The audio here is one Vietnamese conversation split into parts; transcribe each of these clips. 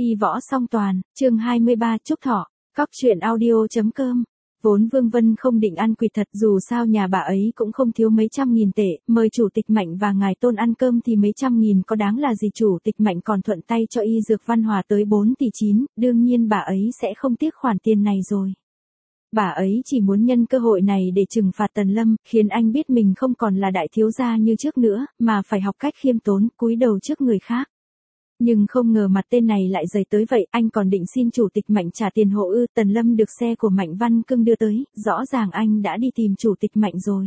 Đi võ song toàn, chương 23 Trúc Thọ, Cóc truyện audio.com. Vốn Vương Vân không định ăn quỵt thật, dù sao nhà bà ấy cũng không thiếu mấy trăm nghìn tệ, mời chủ tịch Mạnh và ngài Tôn ăn cơm thì mấy trăm nghìn có đáng là gì. Chủ tịch Mạnh còn thuận tay cho Y Dược Văn Hòa tới 4 tỷ 9, đương nhiên bà ấy sẽ không tiếc khoản tiền này rồi. Bà ấy chỉ muốn nhân cơ hội này để trừng phạt Tần Lâm, khiến anh biết mình không còn là đại thiếu gia như trước nữa, mà phải học cách khiêm tốn, cúi đầu trước người khác. Nhưng không ngờ mặt tên này lại dày tới vậy, anh còn định xin chủ tịch Mạnh trả tiền hộ ư. Tần Lâm được xe của Mạnh Văn Cưng đưa tới, rõ ràng anh đã đi tìm chủ tịch Mạnh rồi.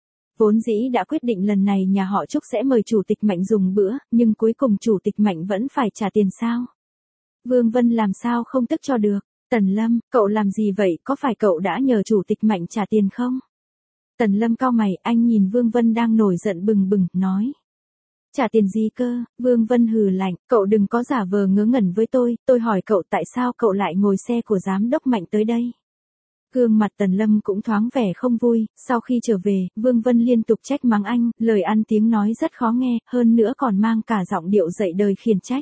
Vốn dĩ đã quyết định lần này nhà họ Trúc sẽ mời chủ tịch Mạnh dùng bữa, nhưng cuối cùng chủ tịch Mạnh vẫn phải trả tiền sao? Vương Vân làm sao không tức cho được. Tần Lâm, cậu làm gì vậy, có phải cậu đã nhờ chủ tịch Mạnh trả tiền không? Tần Lâm cau mày, anh nhìn Vương Vân đang nổi giận bừng bừng, nói. Trả tiền gì cơ? Vương Vân hừ lạnh, cậu đừng có giả vờ ngớ ngẩn với tôi hỏi cậu tại sao cậu lại ngồi xe của giám đốc Mạnh tới đây? Gương mặt Tần Lâm cũng thoáng vẻ không vui, sau khi trở về, Vương Vân liên tục trách mắng anh, lời ăn tiếng nói rất khó nghe, hơn nữa còn mang cả giọng điệu dạy đời khiển trách.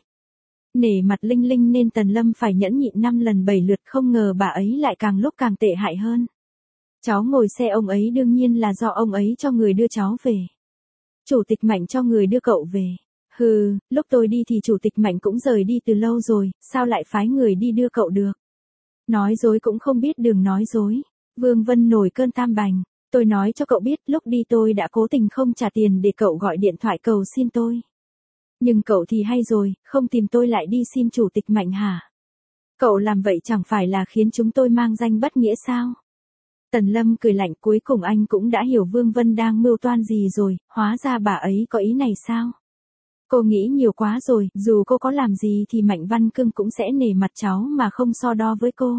Nể mặt Linh Linh nên Tần Lâm phải nhẫn nhịn 5 lần 7 lượt, không ngờ bà ấy lại càng lúc càng tệ hại hơn. Cháu ngồi xe ông ấy đương nhiên là do ông ấy cho người đưa cháu về. Chủ tịch Mạnh cho người đưa cậu về. Hừ, lúc tôi đi thì chủ tịch Mạnh cũng rời đi từ lâu rồi, sao lại phái người đi đưa cậu được? Nói dối cũng không biết đường nói dối. Vương Vân nổi cơn tam bành. Tôi nói cho cậu biết, lúc đi tôi đã cố tình không trả tiền để cậu gọi điện thoại cầu xin tôi. Nhưng cậu thì hay rồi, không tìm tôi lại đi xin chủ tịch Mạnh hả? Cậu làm vậy chẳng phải là khiến chúng tôi mang danh bất nghĩa sao? Tần Lâm cười lạnh, cuối cùng anh cũng đã hiểu Vương Vân đang mưu toan gì rồi, hóa ra bà ấy có ý này sao? Cô nghĩ nhiều quá rồi, dù cô có làm gì thì Mạnh Văn Cưng cũng sẽ nể mặt cháu mà không so đo với cô.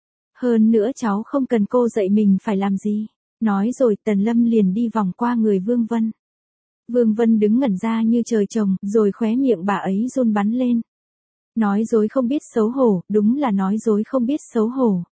Hơn nữa cháu không cần cô dạy mình phải làm gì. Nói rồi Tần Lâm liền đi vòng qua người Vương Vân. Vương Vân đứng ngẩn ra như trời trồng, rồi khóe miệng bà ấy run bắn lên. Nói dối không biết xấu hổ, đúng là nói dối không biết xấu hổ.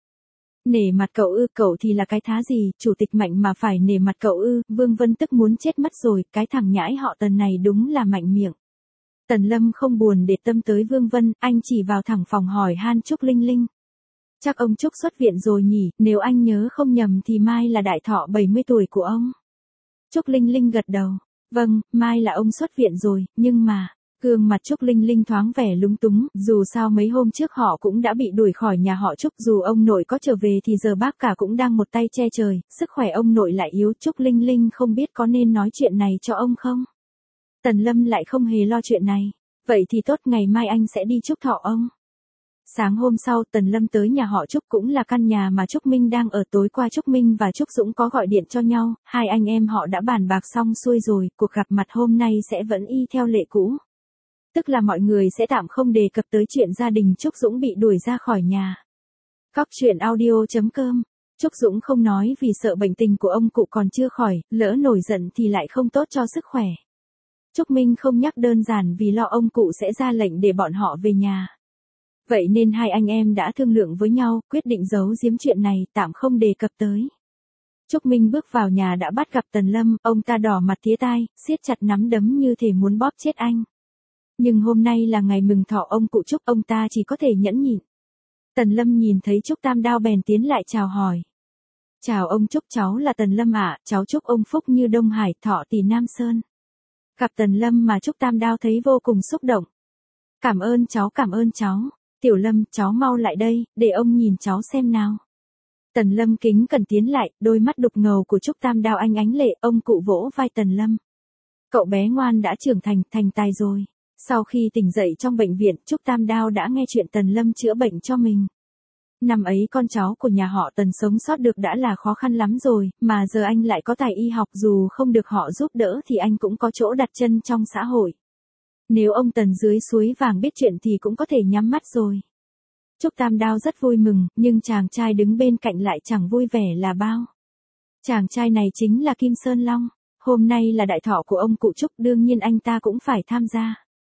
Nể mặt cậu ư, cậu thì là cái thá gì, chủ tịch Mạnh mà phải nể mặt cậu ư, Vương Vân tức muốn chết mất rồi, cái thằng nhãi họ Tần này đúng là mạnh miệng. Tần Lâm không buồn để tâm tới Vương Vân, anh chỉ vào thẳng phòng hỏi han Trúc Linh Linh. Chắc ông Trúc xuất viện rồi nhỉ, nếu anh nhớ không nhầm thì mai là đại thọ 70 tuổi của ông. Trúc Linh Linh gật đầu, vâng, mai là ông xuất viện rồi, nhưng mà... Gương mặt Trúc Linh Linh thoáng vẻ lúng túng, dù sao mấy hôm trước họ cũng đã bị đuổi khỏi nhà họ Trúc, dù ông nội có trở về thì giờ bác cả cũng đang một tay che trời, sức khỏe ông nội lại yếu. Trúc Linh Linh không biết có nên nói chuyện này cho ông không? Tần Lâm lại không hề lo chuyện này. Vậy thì tốt, ngày mai anh sẽ đi chúc thọ ông. Sáng hôm sau Tần Lâm tới nhà họ Trúc, cũng là căn nhà mà Trúc Minh đang ở. Tối qua Trúc Minh và Trúc Dũng có gọi điện cho nhau, hai anh em họ đã bàn bạc xong xuôi rồi, cuộc gặp mặt hôm nay sẽ vẫn y theo lệ cũ. Tức là mọi người sẽ tạm không đề cập tới chuyện gia đình Trúc Dũng bị đuổi ra khỏi nhà. Cóc truyện audio.com. Trúc Dũng không nói vì sợ bệnh tình của ông cụ còn chưa khỏi, lỡ nổi giận thì lại không tốt cho sức khỏe. Trúc Minh không nhắc đơn giản vì lo ông cụ sẽ ra lệnh để bọn họ về nhà. Vậy nên hai anh em đã thương lượng với nhau, quyết định giấu giếm chuyện này, tạm không đề cập tới. Trúc Minh bước vào nhà đã bắt gặp Tần Lâm, ông ta đỏ mặt tía tai, siết chặt nắm đấm như thể muốn bóp chết anh. Nhưng hôm nay là ngày mừng thọ ông cụ Trúc, ông ta chỉ có thể nhẫn nhịn. Tần Lâm nhìn thấy Trúc Tam Đao bèn tiến lại chào hỏi. Chào ông Trúc, cháu là Tần Lâm ạ, cháu chúc ông phúc như Đông Hải, thọ tỷ Nam Sơn. Gặp Tần Lâm mà Trúc Tam Đao thấy vô cùng xúc động. Cảm ơn cháu. Tiểu Lâm, cháu mau lại đây, để ông nhìn cháu xem nào. Tần Lâm kính cẩn tiến lại, đôi mắt đục ngầu của Trúc Tam Đao ánh ánh lệ, ông cụ vỗ vai Tần Lâm. Cậu bé ngoan đã trưởng thành tài rồi. Sau khi tỉnh dậy trong bệnh viện, Trúc Tam Đao đã nghe chuyện Tần Lâm chữa bệnh cho mình. Năm ấy con cháu của nhà họ Tần sống sót được đã là khó khăn lắm rồi, mà giờ anh lại có tài y học, dù không được họ giúp đỡ thì anh cũng có chỗ đặt chân trong xã hội. Nếu ông Tần dưới suối vàng biết chuyện thì cũng có thể nhắm mắt rồi. Trúc Tam Đao rất vui mừng, nhưng chàng trai đứng bên cạnh lại chẳng vui vẻ là bao. Chàng trai này chính là Kim Sơn Long. Hôm nay là đại thọ của ông cụ Trúc, đương nhiên anh ta cũng phải tham gia.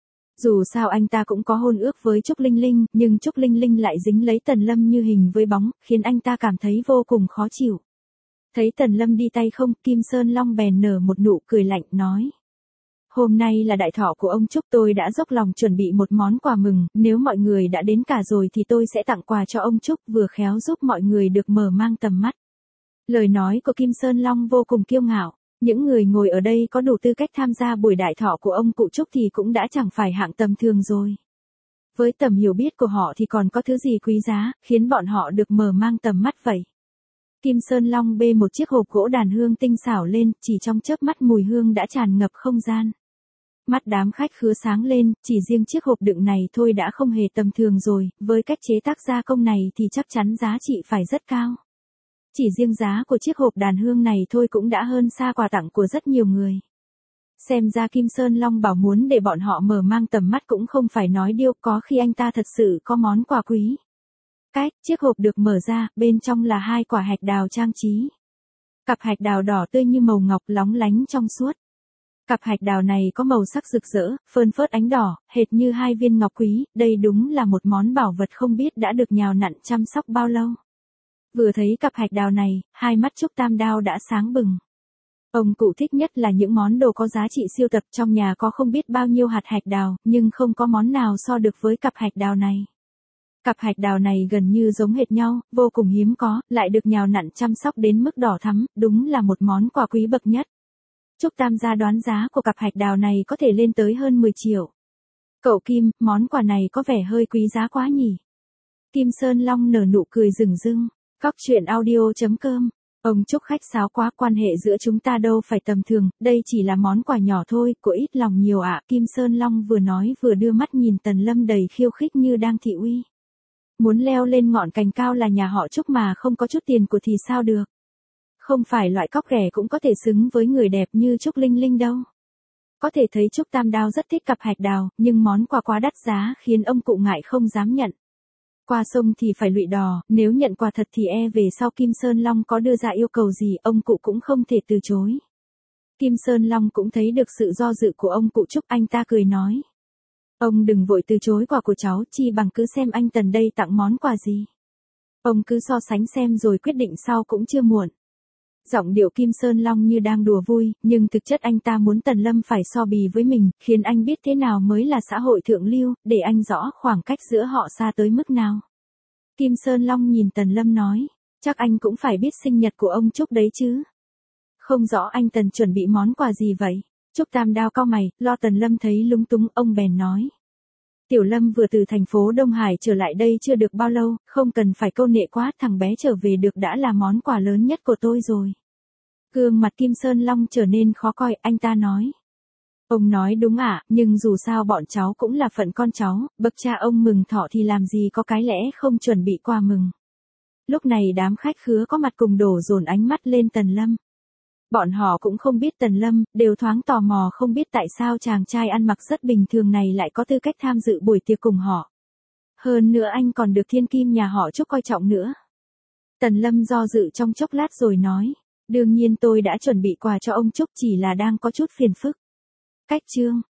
Dù sao anh ta cũng có hôn ước với Trúc Linh Linh, nhưng Trúc Linh Linh lại dính lấy Tần Lâm như hình với bóng, khiến anh ta cảm thấy vô cùng khó chịu. Thấy Tần Lâm đi tay không, Kim Sơn Long bèn nở một nụ cười lạnh, nói. Hôm nay là đại thọ của ông Trúc, tôi đã dốc lòng chuẩn bị một món quà mừng, nếu mọi người đã đến cả rồi thì tôi sẽ tặng quà cho ông Trúc, vừa khéo giúp mọi người được mở mang tầm mắt. Lời nói của Kim Sơn Long vô cùng kiêu ngạo, những người ngồi ở đây có đủ tư cách tham gia buổi đại thọ của ông cụ Trúc thì cũng đã chẳng phải hạng tầm thường rồi. Với tầm hiểu biết của họ thì còn có thứ gì quý giá, khiến bọn họ được mở mang tầm mắt vậy. Kim Sơn Long bê một chiếc hộp gỗ đàn hương tinh xảo lên, chỉ trong chớp mắt mùi hương đã tràn ngập không gian. Mắt đám khách khứa sáng lên, chỉ riêng chiếc hộp đựng này thôi đã không hề tầm thường rồi, với cách chế tác gia công này thì chắc chắn giá trị phải rất cao. Chỉ riêng giá của chiếc hộp đàn hương này thôi cũng đã hơn xa quà tặng của rất nhiều người. Xem ra Kim Sơn Long bảo muốn để bọn họ mở mang tầm mắt cũng không phải nói điêu, có khi anh ta thật sự có món quà quý. Chiếc hộp được mở ra, bên trong là 2 quả hạch đào trang trí. Cặp hạch đào đỏ tươi như màu ngọc lóng lánh trong suốt. Cặp hạch đào này có màu sắc rực rỡ, phơn phớt ánh đỏ, hệt như 2 viên ngọc quý, đây đúng là một món bảo vật không biết đã được nhào nặn chăm sóc bao lâu. Vừa thấy cặp hạch đào này, hai mắt Trúc Tam Đao đã sáng bừng. Ông cụ thích nhất là những món đồ có giá trị siêu tập, trong nhà có không biết bao nhiêu hạt hạch đào, nhưng không có món nào so được với cặp hạch đào này. Cặp hạch đào này gần như giống hệt nhau, vô cùng hiếm có, lại được nhào nặn chăm sóc đến mức đỏ thắm, đúng là một món quà quý bậc nhất. Trúc Tam gia đoán giá của cặp hạch đào này có thể lên tới hơn 10 triệu. Cậu Kim, món quà này có vẻ hơi quý giá quá nhỉ? Kim Sơn Long nở nụ cười rừng rưng. Cóc truyện audio.com. Ông Trúc khách sáo quá, quan hệ giữa chúng ta đâu phải tầm thường, đây chỉ là món quà nhỏ thôi, của ít lòng nhiều ạ. Kim Sơn Long vừa nói vừa đưa mắt nhìn Tần Lâm đầy khiêu khích như đang thị uy. Muốn leo lên ngọn cành cao là nhà họ Trúc mà không có chút tiền của thì sao được. Không phải loại cóc ghẻ cũng có thể xứng với người đẹp như Trúc Linh Linh đâu. Có thể thấy Trúc Tam Đao rất thích cặp hạch đào, nhưng món quà quá đắt giá khiến ông cụ ngại không dám nhận. Qua sông thì phải lụy đò, nếu nhận quà thật thì về sau Kim Sơn Long có đưa ra yêu cầu gì ông cụ cũng không thể từ chối. Kim Sơn Long cũng thấy được sự do dự của ông cụ Trúc, anh ta cười nói. Ông đừng vội từ chối quà của cháu, chi bằng cứ xem anh Tần đây tặng món quà gì. Ông cứ so sánh xem rồi quyết định sau cũng chưa muộn. Giọng điệu Kim Sơn Long như đang đùa vui, nhưng thực chất anh ta muốn Tần Lâm phải so bì với mình, khiến anh biết thế nào mới là xã hội thượng lưu, để anh rõ khoảng cách giữa họ xa tới mức nào. Kim Sơn Long nhìn Tần Lâm nói, chắc anh cũng phải biết sinh nhật của ông Trúc đấy chứ. Không rõ anh Tần chuẩn bị món quà gì vậy? Trúc Tam Đao cau mày, lo Tần Lâm thấy lúng túng, ông bèn nói. Tiểu Lâm vừa từ thành phố Đông Hải trở lại đây chưa được bao lâu, không cần phải câu nệ quá, thằng bé trở về được đã là món quà lớn nhất của tôi rồi. Gương mặt Kim Sơn Long trở nên khó coi, anh ta nói. Ông nói đúng ạ, nhưng dù sao bọn cháu cũng là phận con cháu, bậc cha ông mừng thọ thì làm gì có cái lẽ không chuẩn bị quà mừng. Lúc này đám khách khứa có mặt cùng đổ dồn ánh mắt lên Tần Lâm. Bọn họ cũng không biết Tần Lâm, đều thoáng tò mò không biết tại sao chàng trai ăn mặc rất bình thường này lại có tư cách tham dự buổi tiệc cùng họ. Hơn nữa anh còn được thiên kim nhà họ Trúc coi trọng nữa. Tần Lâm do dự trong chốc lát rồi nói, đương nhiên tôi đã chuẩn bị quà cho ông Trúc, chỉ là đang có chút phiền phức. Chương